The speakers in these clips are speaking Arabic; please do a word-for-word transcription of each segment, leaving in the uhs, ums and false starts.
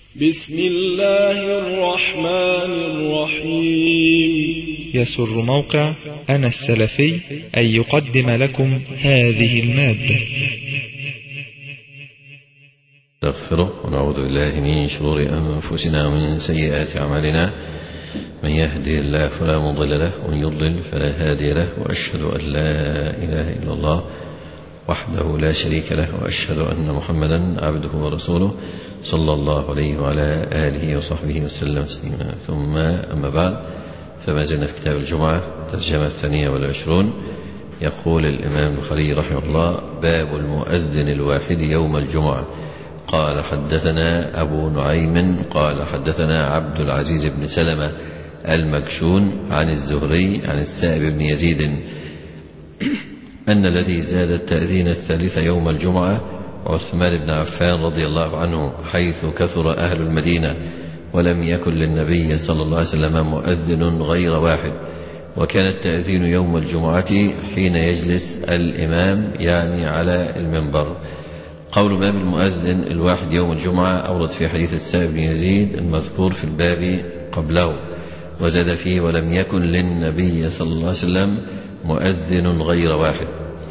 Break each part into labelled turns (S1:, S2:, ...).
S1: بسم الله الرحمن الرحيم.
S2: يسر موقع أنا السلفي أن يقدم لكم هذه المادة.
S3: نستغفره ونعوذ بالله من شرور أنفسنا ومن سيئات أعمالنا، من يهده الله فلا مضل له ومن يضلل فلا هادي له، وأشهد أن لا إله إلا الله وحده لا شريك له، وأشهد أن محمدا عبده ورسوله صلى الله عليه وعلى آله وصحبه وسلم تسليما. ثم أما بعد، فما زلنا في كتاب الجمعة ترجمة الثانية والعشرون. يقول الإمام البخاري رحمه الله: باب المؤذن الواحد يوم الجمعة. قال حدثنا أبو نعيم قال حدثنا عبد العزيز بن سلمة المكشون عن الزهري عن السائب بن يزيد أن الذي زاد التأذين الثالث يوم الجمعة عثمان بن عفان رضي الله عنه، حيث كثر أهل المدينة ولم يكن للنبي صلى الله عليه وسلم مؤذن غير واحد، وكان التأذين يوم الجمعة حين يجلس الإمام يعني على المنبر. قول باب المؤذن الواحد يوم الجمعة أورد في حديث السائب بن يزيد المذكور في الباب قبله، وزاد فيه: ولم يكن للنبي صلى الله عليه وسلم مؤذن غير واحد.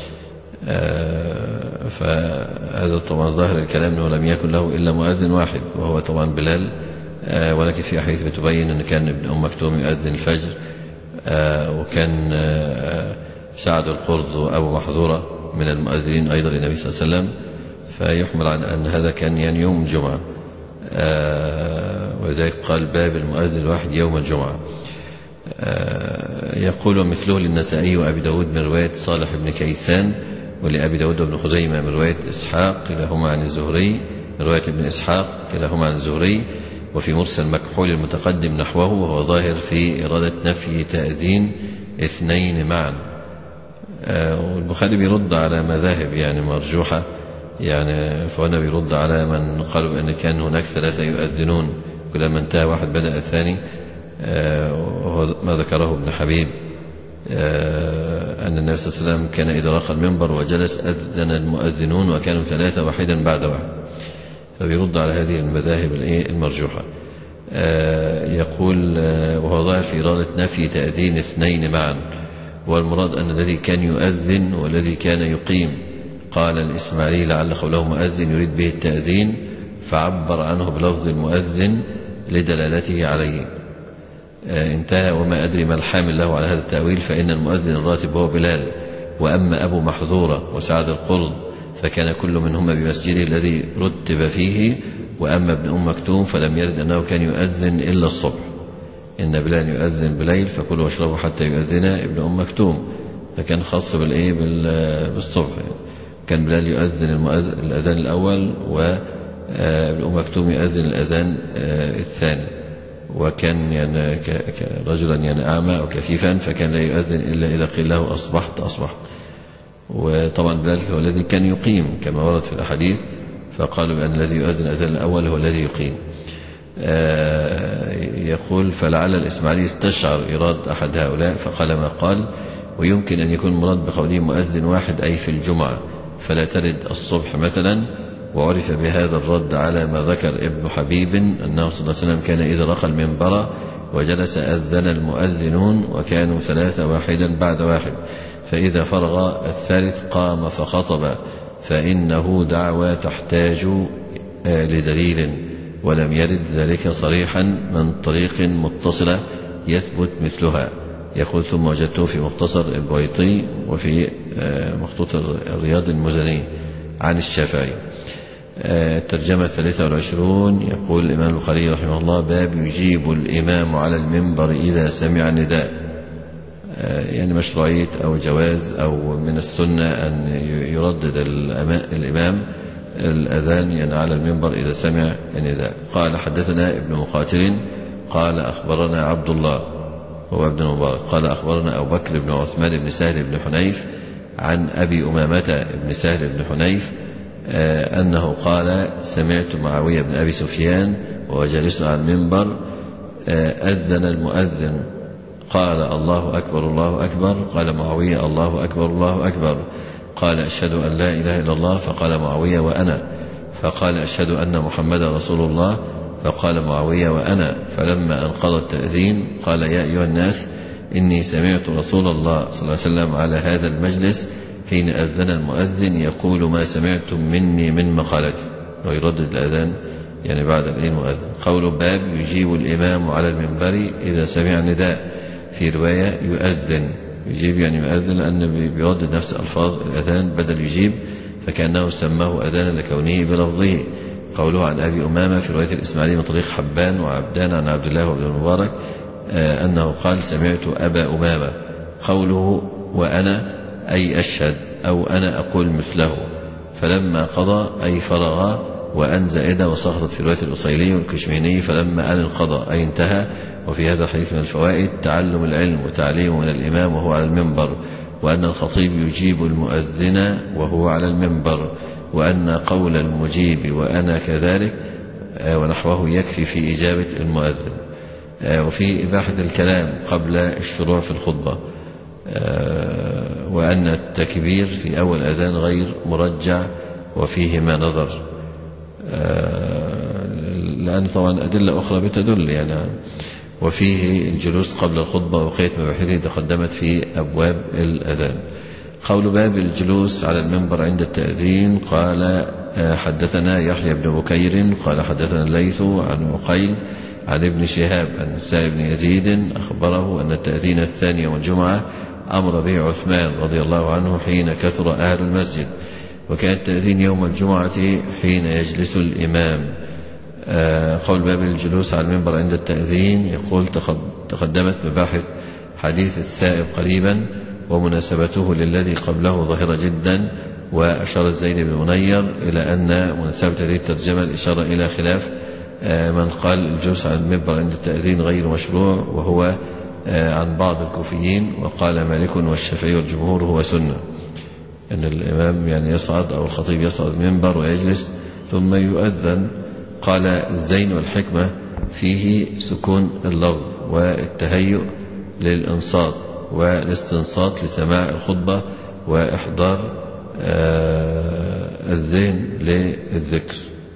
S3: آه فهذا طبعا ظاهر الكلام أنه لم يكن له إلا مؤذن واحد، وهو طبعا بلال، آه ولكن في أحاديث بتبين أن كان ابن أم مكتوم يؤذن الفجر، آه وكان آه سعد القرظ وأبو محذورة من المؤذنين أيضا للنبي صلى الله عليه وسلم، فيحمل عن أن هذا كان يعني يوم الجمعة، آه ولذلك قال باب المؤذن الواحد يوم الجمعة. آه يقول: ومثله للنسائي وأبي داود من رواية صالح بن كيسان، ولأبي داود بن خزيمة من رواية إسحاق كلاهما عن الزهري من رواية ابن إسحاق كلاهما عن الزهري، وفي مرسل مكحول المتقدم نحوه، وهو ظاهر في إرادة نفي تأذين اثنين معا. آه والبخاري بيرد على مذاهب يعني مرجوحة، يعني فهنا بيرد على من قالوا بأن كان هناك ثلاثة يؤذنون، كلما انتهى واحد بدأ الثاني، وهو ما ذكره ابن حبيب أن النبي صلى الله عليه وسلم كان إذا رقى المنبر وجلس أذن المؤذنون وكانوا ثلاثة واحدا بعد واحد، فبيرد على هذه المذاهب المرجوحة. يقول: وهو ظاهر في إرادة نفي تأذين اثنين معا، والمراد أن الذي كان يؤذن والذي كان يقيم. قال الإسماعيلي: لعل قوله مؤذن يريد به التأذين، فعبر عنه بلفظ المؤذن لدلالته عليه. انتهى. وما أدري ما الحامل له على هذا التأويل، فإن المؤذن الراتب هو بلال، وأما أبو محذورة وسعد القرظ فكان كل منهما بمسجده الذي رتب فيه، وأما ابن أم مكتوم فلم يرد أنه كان يؤذن إلا الصبح، إن بلال يؤذن بليل فكلوا واشربوا حتى يؤذن ابن أم مكتوم، فكان خاص بالإيه بالصبح. كان بلال يؤذن الأذان الأول، وابن أم مكتوم يؤذن الأذان الثاني، وكان يعني رجلا يعني أعمى وكفيفا، فكان لا يؤذن إلا إذا قيل له أصبحت أصبحت. وطبعا بلال هو الذي كان يقيم كما ورد في الأحاديث، فقالوا بأن الذي يؤذن الأذان الأول هو الذي يقيم. آه يقول: فلعل الإسماعيلي استشعر إيراد أحد هؤلاء فقال ما قال، ويمكن أن يكون مراد بقوله مؤذن واحد أي في الجمعة، فلا ترد الصبح مثلا. وعرف بهذا الرد على ما ذكر ابن حبيب أنه صلى الله عليه وسلم كان إذا رقى المنبر وجلس أذن المؤذنون وكانوا ثلاثة واحدا بعد واحد، فإذا فرغ الثالث قام فخطب، فإنه دعوة تحتاج لدليل، ولم يرد ذلك صريحا من طريق متصلة يثبت مثلها. يقول: ثم وجدته في مختصر البويطي وفي مخطوط الرياض المزني عن الشافعي. الترجمة الثالثة والعشرون. يقول الإمام البخاري رحمه الله: باب يجيب الإمام على المنبر إذا سمع النداء، يعني مشروعية أو جواز أو من السنة أن يردد الإمام الأذان يعني على المنبر إذا سمع النداء. قال حدثنا ابن مقاتل قال أخبرنا عبد الله هو ابن المبارك قال أخبرنا أبو بكر بن عثمان بن سهل بن حنيف عن أبي أمامة بن سهل بن حنيف أنه قال: سمعت معاوية بن أبي سفيان وهو جالس على المنبر أذن المؤذن، قال: الله أكبر الله أكبر. قال معاوية: الله أكبر الله أكبر. قال: أشهد أن لا إله إلا الله. فقال معاوية: وأنا. فقال: أشهد أن محمد رسول الله. فقال معاوية وأنا. فلما أنقضى التأذين قال يا أيها الناس إني سمعت رسول الله صلى الله عليه وسلم على هذا المجلس حين أذن المؤذن يقول ما سمعتم مني من مقالتي، ويردد الأذان يعني بعد المؤذن. قول باب يجيب الإمام على المنبر إذا سمع نداء، في رواية يؤذن، يجيب يعني يؤذن لأن بيردد نفس ألفاظ الأذان بدل يجيب، فكأنه سماه أذانا لكونه بلفظه. قوله عن أبي أمامة في رواية الإسماعيلي من طريق حبان وعبدان عن عبد الله بن المبارك آه أنه قال سمعت أبا أمامة. قوله وأنا أي أشهد أو أنا أقول مثله. فلما قضى أي فرغ، وأن زائدة وصخرت في رواية الأصيلي والكشميني فلما أن انقضى أي انتهى. وفي هذا الحديث من الفوائد تعلم العلم وتعليمه من الإمام وهو على المنبر، وأن الخطيب يجيب المؤذن وهو على المنبر، وأن قول المجيب وأنا كذلك ونحوه يكفي في إجابة المؤذن. وفي إباحة الكلام قبل الشروع في الخطبة، وأن التكبير في أول أذان غير مرجع وفيه ما نظر، لأن طبعا أدلة أخرى بتدل يعني. وفيه الجلوس قبل الخطبة وبقية مباحثه تقدمت في أبواب الأذان. قول باب الجلوس على المنبر عند التأذين. قال حدثنا يحيى بن بكير قال حدثنا الليث عن عقيل عن ابن شهاب عن السائب بن يزيد أخبره أن التأذين الثاني يوم الجمعة أمر به عثمان رضي الله عنه حين كثر أهل المسجد، وكان التأذين يوم الجمعة حين يجلس الإمام. قول باب الجلوس على المنبر عند التأذين. يقول تقدمت مباحث حديث السائب قريبا ومناسبته للذي قبله ظاهرة جدا، وأشار زين بن منير إلى أن مناسبة هذه الترجمة الإشارة إلى خلاف من قال الجلوس على المنبر عند التأذين غير مشروع وهو عن بعض الكوفيين، وقال مالك والشافعي والجمهور هو سنة، أن الإمام يعني يصعد أو الخطيب يصعد المنبر ويجلس ثم يؤذن. قال الزين والحكمة فيه سكون اللفظ والتهيؤ للإنصات والاستنصات لسماع الخطبة وإحضار الذهن للذكر.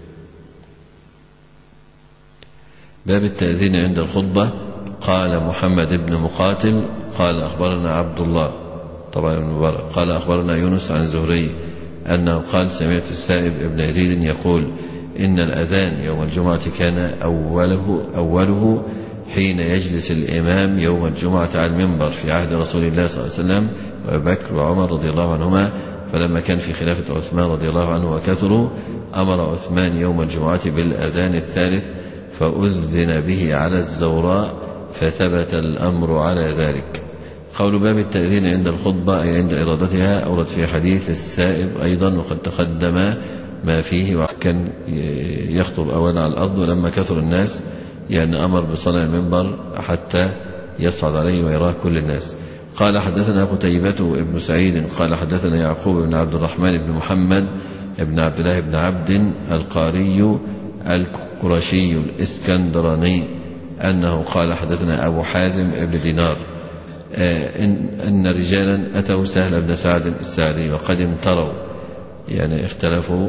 S3: باب التأذين عند الخطبة. قال محمد بن مقاتل قال أخبرنا عبد الله طبعا ابن مبارك قال أخبرنا يونس عن زهري أنه قال سمعت السائب ابن يزيد يقول إن الأذان يوم الجمعة كان أوله, أوله حين يجلس الإمام يوم الجمعة على المنبر في عهد رسول الله صلى الله عليه وسلم وأبي بكر وعمر رضي الله عنهما. فلما كان في خلافة عثمان رضي الله عنه وكثروا أمر عثمان يوم الجمعة بالأذان الثالث فأذن به على الزوراء فثبت الأمر على ذلك. قول باب التأذين عند الخطبة أي عند إرادتها أورد في حديث السائب أيضا، وقد تقدم ما فيه، وكان يخطب أولا على الأرض ولما كثر الناس يعني أمر بصنع المنبر حتى يصعد عليه ويراه كل الناس. قال حدثنا قتيبة ابن سعيد قال حدثنا يعقوب بن عبد الرحمن بن محمد بن عبد الله بن عبد القاري القرشي الإسكندراني أنه قال حدثنا أبو حازم ابن دينار إن, إن رجالا أتوا سهل بن سعد السعدي وقد امتروا يعني اختلفوا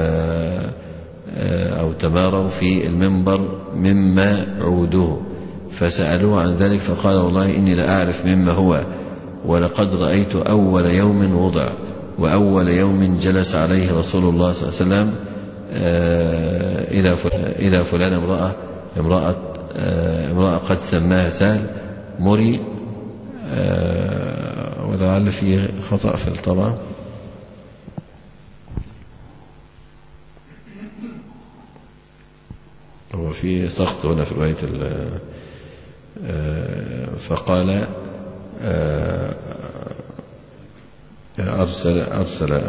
S3: أو تماروا في المنبر مما عودوه، فسألوه عن ذلك فقال والله إني لا أعرف مما هو، ولقد رأيت أول يوم وضع وأول يوم جلس عليه رسول الله صلى الله عليه وسلم إلى فلان امرأة امرأة امرأة قد سماها سهل مري، ولعل فيه خطأ في الطبع. هو في سقط هنا في رواية فقال أرسل أرسل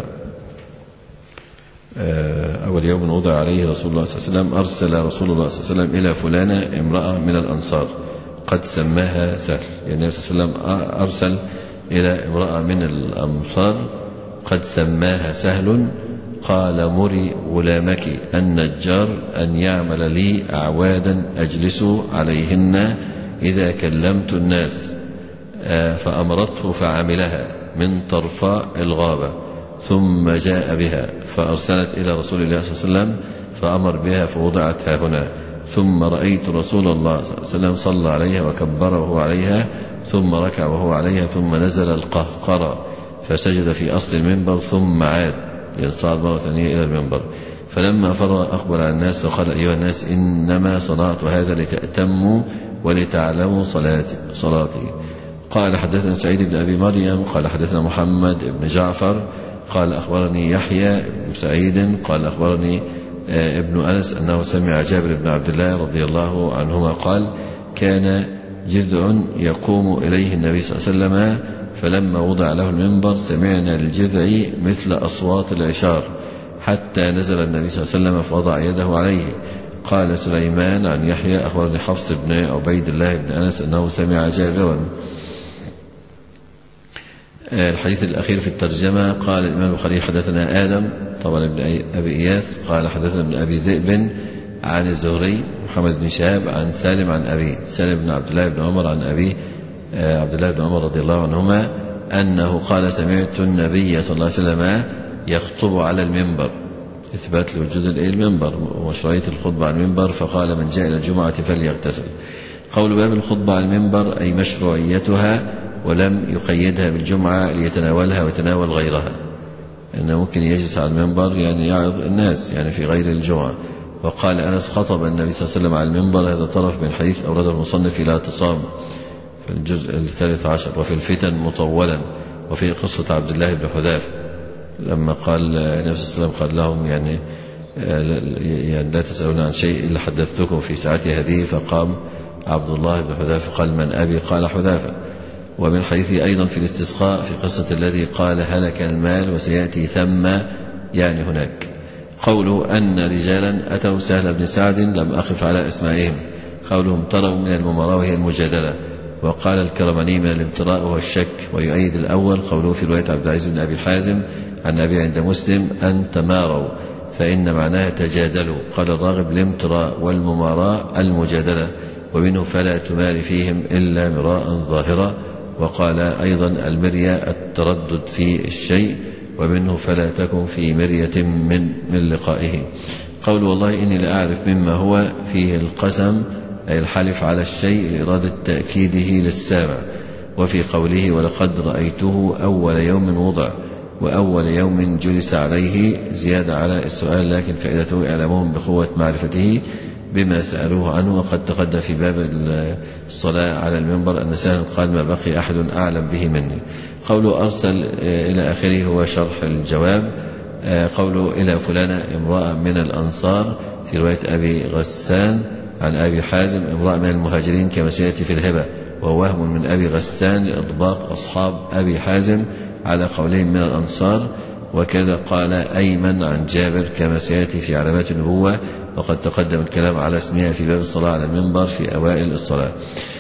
S3: أول يوم وضع عليه رسول الله صلى الله عليه وسلم أرسل رسول الله صلى الله عليه وسلم إلى فلانة امرأة من الأنصار قد سماها سهل، يعني النبي صلى الله عليه وسلم أرسل إلى امرأة من الأنصار قد سماها سهل. قال مري غلامك النجار أن يعمل لي أعوادا أجلس عليهن إذا كلمت الناس، فأمرته فعملها من طرفاء الغابة ثم جاء بها فأرسلت إلى رسول الله صلى الله عليه وسلم فأمر بها فوضعت ها هنا، ثم رأيت رسول الله صلى الله عليه وسلم صلى عليها وكبر وهو عليها ثم ركع وهو عليها ثم نزل القهقرة فسجد في أصل المنبر ثم عاد صعد مرة ثانية إلى المنبر. فلما فرغ أقبل على الناس فقال أيها الناس إنما صنعت هذا لتأتموا ولتعلموا صلاتي, صلاتي. قال حدثنا سعيد بن أبي مريم قال حدثنا محمد بن جعفر قال أخبرني يحيى بن سعيد قال أخبرني ابن أنس أنه سمع جابر بن عبد الله رضي الله عنهما قال كان جذع يقوم إليه النبي صلى الله عليه وسلم فلما وضع له المنبر سمعنا الجذع مثل أصوات العشار حتى نزل النبي صلى الله عليه وسلم فوضع يده عليه. قال سليمان عن يحيى أخبرني حفص بن عبيد الله بن أنس أنه سمع جابرا. الحديث الأخير في الترجمة قال الإمام البخاري حدثنا آدم طبعا ابن أبي إياس قال حدثنا ابن أبي ذئب عن الزهري محمد بن شهاب عن سالم عن أبي سالم بن عبد الله بن عمر عن أبي عبد الله بن عمر رضي الله عنهما أنه قال سمعت النبي صلى الله عليه وسلم يخطب على المنبر إثبات لوجود المنبر ومشروعية الخطبة على المنبر فقال من جاء إلى الجمعة فليغتسل. قول باب الخطبة على المنبر أي مشروعيتها ولم يقيدها بالجمعة ليتناولها ويتناول غيرها أنه ممكن يجلس على المنبر يعني يعظ الناس يعني في غير الجمعة. وقال أنس خطب النبي صلى الله عليه وسلم على المنبر هذا طرف من حديث أورده المصنف لا تصام في الجزء الثالث عشر. وفي الفتن مطولا وفي قصة عبد الله بن حذافة لما قال النبي صلى الله عليه وسلم قال لهم يعني, يعني لا تسألون عن شيء إلا حدثتكم في ساعتي هذه فقام عبد الله بن حذافة قال من أبي قال حذافة. ومن حديثه أيضا في الاستسقاء في قصة الذي قال هلك المال وسيأتي ثم يعني هناك. قوله أن رجالا أتوا سهل بن سعد لم أقف على أسمائهم قولهم تروا من المماراة وهي المجادلة. وقال الكرماني من الامتراء هو الشك. ويؤيد الأول قوله في رواية عبد العزيز بن أبي حازم عن أبي عند مسلم أن تماروا فإن معناها تجادلوا. قال الراغب الامتراء والمماراة المجادلة ومنه فلا تمار فيهم إلا مراء ظاهرا. وقال أيضا المرية التردد في الشيء ومنه فلا تكن في مرية من, من لقائه. قول والله إني لأعرف مما هو فيه القسم أي الحلف على الشيء لإرادة تأكيده للسامع. وفي قوله ولقد رأيته أول يوم وضع وأول يوم جلس عليه زيادة على السؤال لكن فائدته إعلامهم بقوة معرفته بما سألوه عنه. وقد تقدم في باب الصلاة على المنبر أن سهل قال ما بقي أحد أعلم به مني. قوله أرسل إلى آخره هو شرح الجواب. قوله إلى فلانة امرأة من الأنصار في رواية أبي غسان عن أبي حازم امرأة من المهاجرين كما سيأتي في الهبة وهو وهم من أبي غسان لإطباق أصحاب أبي حازم على قولهم من الأنصار. وكذا قال أيمن عن جابر كما سيأتي في علامات النبوة. وقد تقدم الكلام على اسمها في باب الصلاة على المنبر في أوائل الصلاة.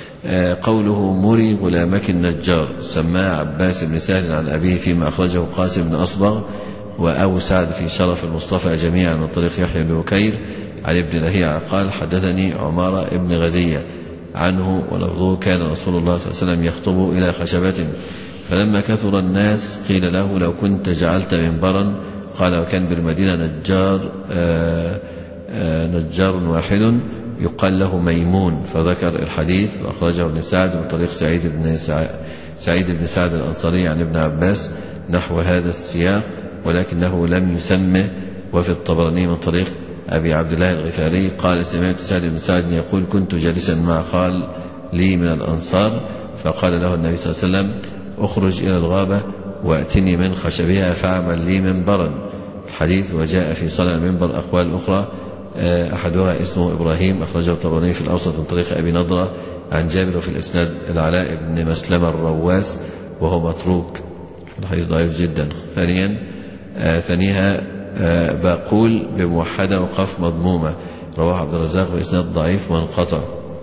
S3: قوله مري غلامك النجار سماه عباس بن سهل عن أبيه فيما أخرجه قاسم بن أصبغ وأبو سعد في شرف المصطفى جميعا من طريق يحيى بن بكير عن ابن لهيعة قال حدثني عمارة ابن غزية عنه ولفظه كان رسول الله صلى الله عليه وسلم يخطب إلى خشبة فلما كثر الناس قيل له لو كنت جعلت منبرا قال وكان بالمدينة نجار آآ آآ نجار واحد يقال له ميمون فذكر الحديث وأخرجه ابن سعد من طريق سعيد بن سعيد, سعيد بن سعد الأنصاري عن ابن عباس نحو هذا السياق ولكنه لم يسمه. وفي الطبراني من طريق أبي عبد الله الغفاري قال سمعت سعد بن سعد يقول كنت جالسا مع خال لي من الأنصار فقال له النبي صلى الله عليه وسلم أخرج إلى الغابة وأتني من خشبها فاعمل لي منبرا. الحديث وجاء في صنع المنبر أقوال أخرى أحدها اسمه إبراهيم أخرجه الطبراني في الأوسط من طريق أبي نضرة عن جابر وفي الإسناد العلاء بن مسلمة الرواس وهو متروك الحديث ضعيف جدا. ثانيا ثانيها باقول بموحدة وقف مضمومة رواه عبد الرزاق وإسناد ضعيف وانقطع.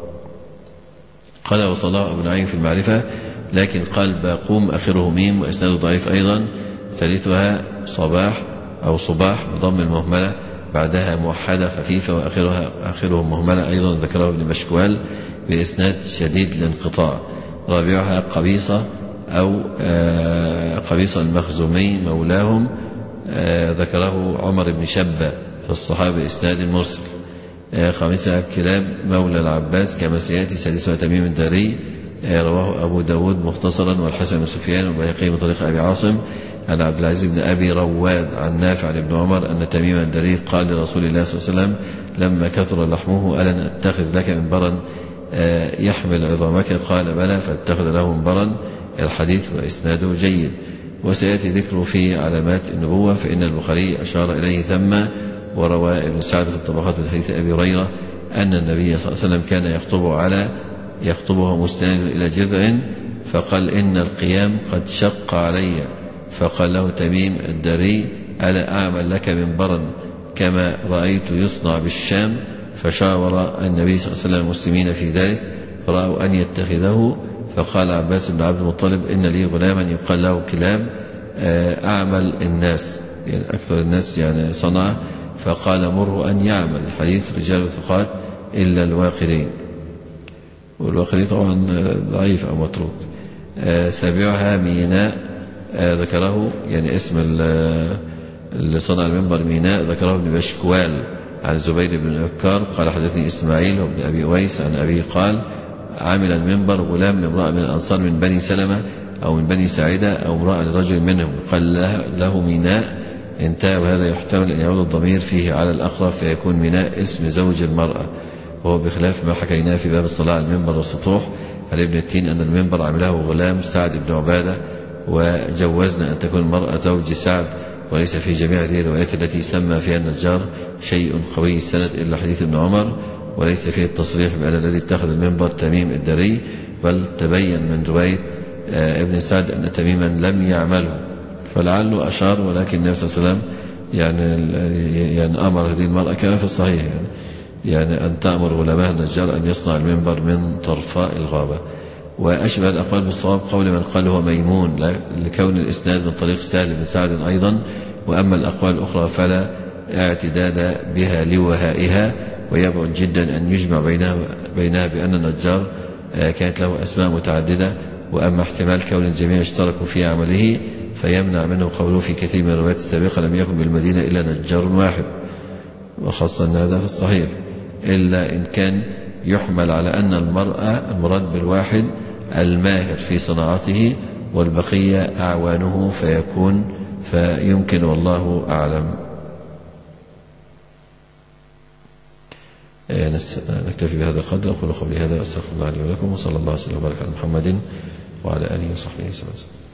S3: قال وصلاه أبو نعيم في المعرفة لكن قال باقوم آخره ميم وإسناده ضعيف أيضا. ثالثها صباح أو صباح بضم المهملة بعدها موحدة خفيفة وآخرها آخره مهملة أيضا ذكره ابن مشكوال بإسناد شديد الانقطاع. رابعها قبيصة أو قبيصة المخزومي مولاهم ذكره عمر بن شبة في الصحابة إسناد مرسل. خامسة كلاب مولى العباس كما سيأتي. سادسها تميم الداري رواه أبو داود مختصرا والحسن بن سفيان والبيهقي من طريق أبي عاصم عن عبد العزيز بن أبي رواد عن نافع عن ابن عمر أن تميم الداري قال لرسول الله صلى الله عليه وسلم لما كثر لحمه ألن أتخذ لك منبرا يحمل عظامك؟ قال بلى، فاتخذ له منبرا. الحديث وإسناده جيد. وسيأتي ذكره في علامات النبوة، فإن البخاري أشار إليه ثم، وروى ابن سعد في الطبقات من حديث أبي هريرة أن النبي صلى الله عليه وسلم كان يخطب على يخطبه مستند إلى جذع، فقال إن القيام قد شق علي، فقال له تميم الداري ألا أعمل لك منبرا كما رأيت يصنع بالشام؟ فشاور النبي صلى الله عليه وسلم المسلمين في ذلك فرأوا أن يتخذه، فقال عباس بن عبد المطلب إن لي غلاما يقال له كلاب أعمل الناس، يعني أكثر الناس يعني صنع، فقال مره أن يعمل. الحديث رجال ثقات إلا الواقدين، والواقدين طبعا ضعيف أو متروك. سابعها ميناء ذكره يعني اسم اللي صنع المنبر ميناء ذكره ابن بشكوال عن زبير بن أبكار قال حدثني إسماعيل وابن أبي أويس عن أبي قال عمل المنبر غلام لامرأة من الأنصار من بني سلمة أو من بني سعيدة أو امرأة لرجل منهم قال له ميناء انتهى. وهذا يحتمل أن يعود الضمير فيه على الأقرب فيكون ميناء اسم زوج المرأة، وهو بخلاف ما حكيناه في باب الصلاة على المنبر والسطوح عن ابن التين أن المنبر عمله غلام سعد بن عبادة، وجوزنا أن تكون المرأة زوج سعد، وليس في جميع هذه الروايات التي سمى فيها النجار شيء قوي السند إلا حديث ابن عمر، وليس فيه التصريح بأن الذي اتخذ المنبر تميم الداري، بل تبين من رواية ابن سعد أن تميما لم يعمله، فلعله أشار. ولكن النبي صلى الله عليه وسلم يعني, يعني أمر هذه المرأة كما في الصحيح يعني, يعني أن تأمر غلامها النجار أن يصنع المنبر من طرفاء الغابة. وأشبه الأقوال بالصواب قول من قال هو ميمون لكون الإسناد من طريق سهل بن سعد أيضا، وأما الأقوال الأخرى فلا اعتداد بها لوهائها، ويبعد جدا أن يجمع بينها, بينها بأن النجار كانت له أسماء متعددة. وأما احتمال كون الجميع اشتركوا في عمله فيمنع منه قوله في كثير من الروايات السابقة لم يكن بالمدينة إلا نجار واحد، وخاصة أن هذا في الصحيح، إلا إن كان يحمل على أن المرأة المراد بالواحد الماهر في صناعته والبقية أعوانه فيكون فيمكن والله أعلم. نكتفي بهذا القدر. أقول قولي هذا أستغفر الله لي ولكم، وصلى الله وسلم وبارك على محمد وعلى آله وصحبه وسلم.